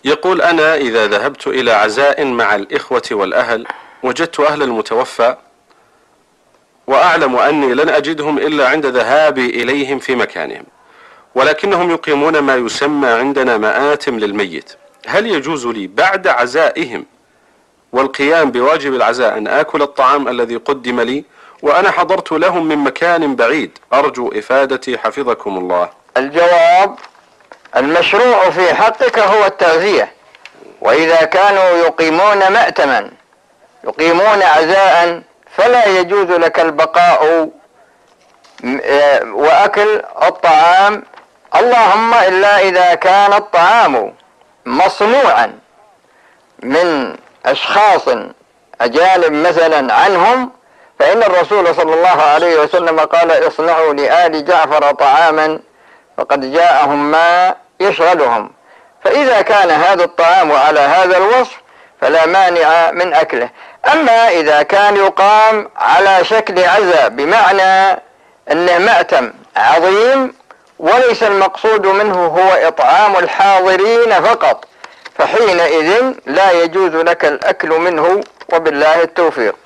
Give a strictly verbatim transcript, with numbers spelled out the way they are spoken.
يقول: أنا إذا ذهبت إلى عزاء مع الإخوة والأهل وجدت أهل المتوفى وأعلم أني لن أجدهم إلا عند ذهابي إليهم في مكانهم، ولكنهم يقيمون ما يسمى عندنا مآتم للميت، هل يجوز لي بعد عزائهم والقيام بواجب العزاء أن آكل الطعام الذي قدم لي وأنا حضرت لهم من مكان بعيد؟ أرجو إفادتي حفظكم الله. الجواب: المشروع في حقك هو التغذية، وإذا كانوا يقيمون مأتما يقيمون عزاء فلا يجوز لك البقاء وأكل الطعام، اللهم إلا إذا كان الطعام مصنوعا من أشخاص أجانب مثلا عنهم، فإن الرسول صلى الله عليه وسلم قال: اصنعوا لآل جعفر طعاما فقد جاءهم ما يشغلهم. فإذا كان هذا الطعام على هذا الوصف فلا مانع من أكله. أما إذا كان يقام على شكل عزاء بمعنى أنه مأتم عظيم وليس المقصود منه هو إطعام الحاضرين فقط، فحينئذ لا يجوز لك الأكل منه، وبالله التوفيق.